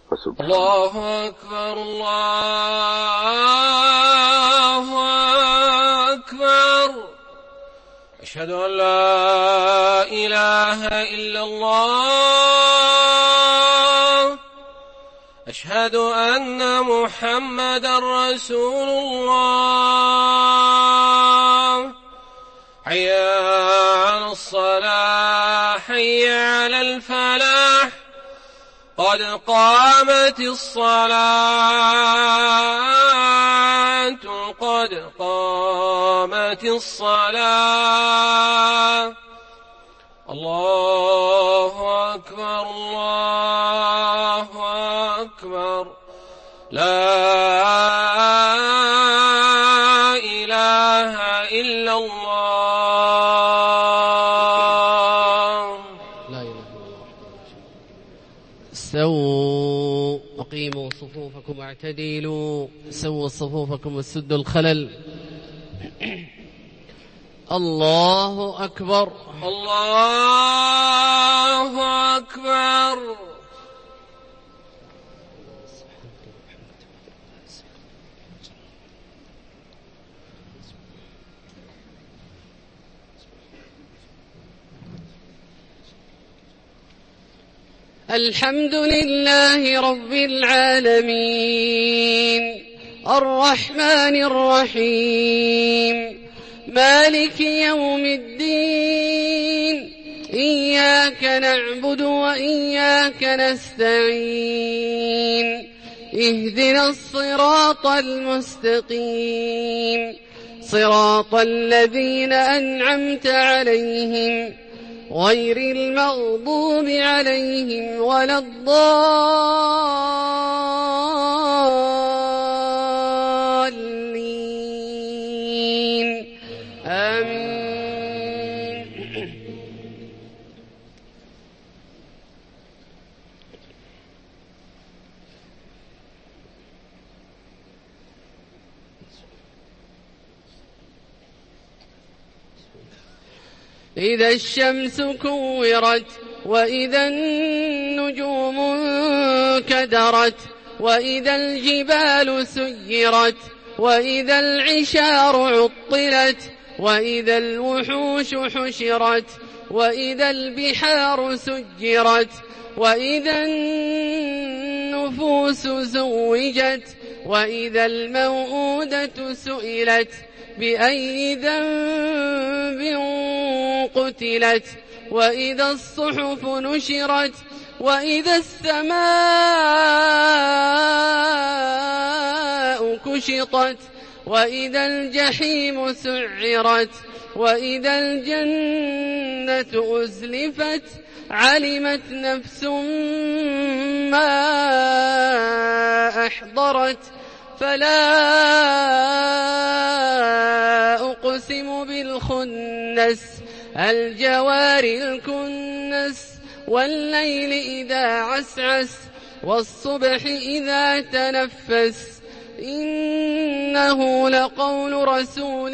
الله أكبر الله أكبر. أشهد أن لا إله إلا الله. أشهد أن محمدا رسول الله. حي على الصلاة حي على الفلاح قد قامت الصلاة قد قامت الصلاة. الله أكبر الله أكبر. لا إله إلا الله. لا إله إلا الله. سووا أقيموا صفوفكم واعتدلوا. سووا صفوفكم وسدوا الخلل. الله أكبر الله أكبر. الحمد لله رب العالمين الرحمن الرحيم مالك يوم الدين. إياك نعبد وإياك نستعين. اهدنا الصراط المستقيم صراط الذين أنعمت عليهم غير المغضوب عليهم ولا الضالين. آمين. إذا الشمس كورت وإذا النجوم انكدرت وإذا الجبال سيرت وإذا العشار عطلت وإذا الوحوش حشرت وإذا البحار سجرت وإذا النفوس زوجت وإذا الموءودة سئلت بأي ذنب قتلت وإذا الصحف نشرت وإذا السماء كشطت وإذا الجحيم سعرت وإذا الجنة أزلفت علمت نفس ما أحضرت. فلا أقسم بالخنس الجوار الكنس والليل إذا عسعس والصبح إذا تنفس. إنه لقول رسول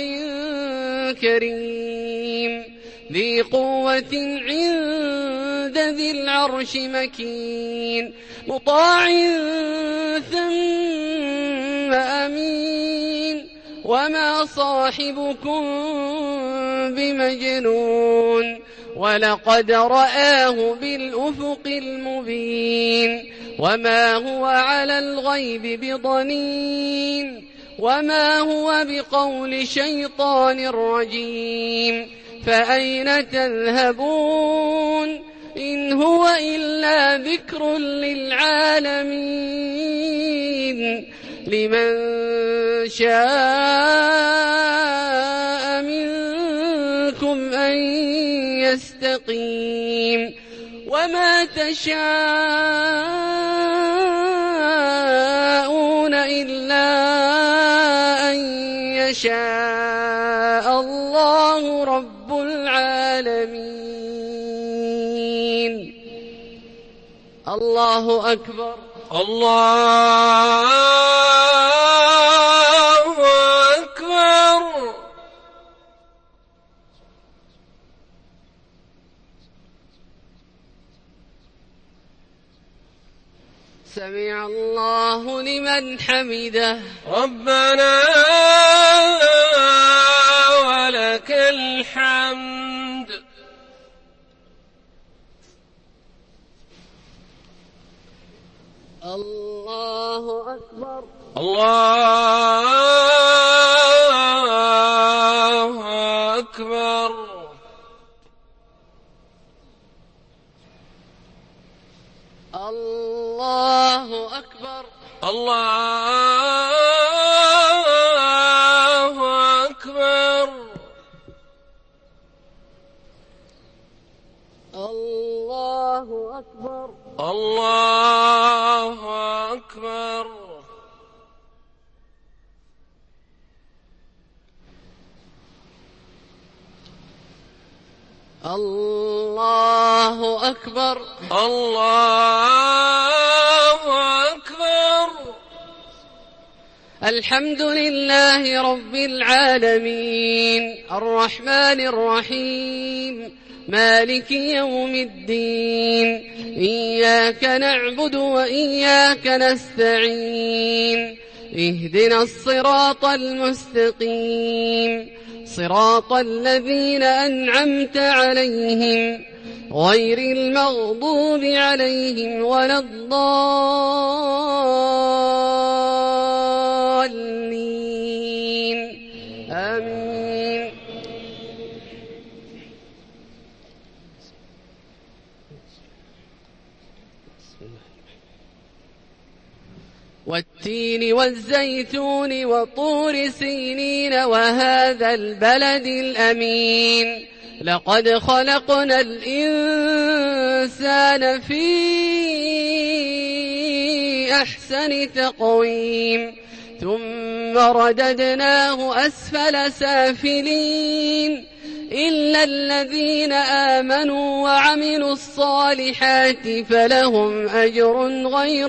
كريم ذي قوة عند ذي العرش مكين مطاع ثم أمين. وما صاحبكم بمجنون ولقد رآه بالأفق المبين. وما هو على الغيب بضنين وما هو بقول شيطان رجيم. فأين تذهبون إن هو إلا ذكر للعالمين. لمن شاء منكم أن يستقيم. وما تشاءون إلا أن يشاء الله رب العالمين. الله أكبر الله أكبر. سمع الله لمن حمده. ربنا ولك الحمد. الله أكبر. الله أكبر. الله أكبر. الله أكبر. الله أكبر. الله أكبر. الله أكبر. الله أكبر. الحمد لله رب العالمين الرحمن الرحيم مالك يوم الدين إياك نعبد وإياك نستعين اهدنا الصراط المستقيم صراط الذين أنعمت عليهم غير المغضوب عليهم ولا الضالين آمين. والتين والزيتون وطور سينين وهذا البلد الأمين لقد خلقنا الإنسان في أحسن تقويم ثم رددناه أسفل سافلين إلا الذين آمنوا وعملوا الصالحات فلهم أجر غير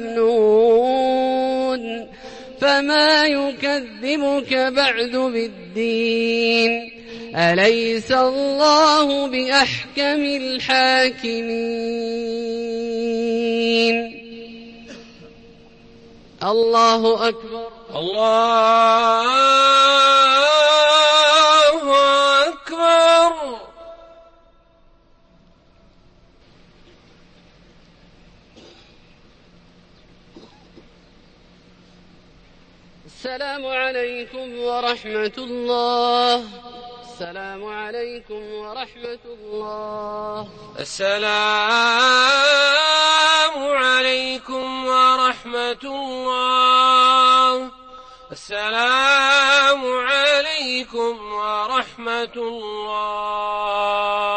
ممنون. فما يكذبك بعد بالدين أليس الله بأحكم الحاكمين. الله أكبر. الله أكبر. السلام عليكم ورحمة الله. السلام عليكم ورحمة الله. السلام عليكم ورحمة الله. السلام عليكم ورحمة الله.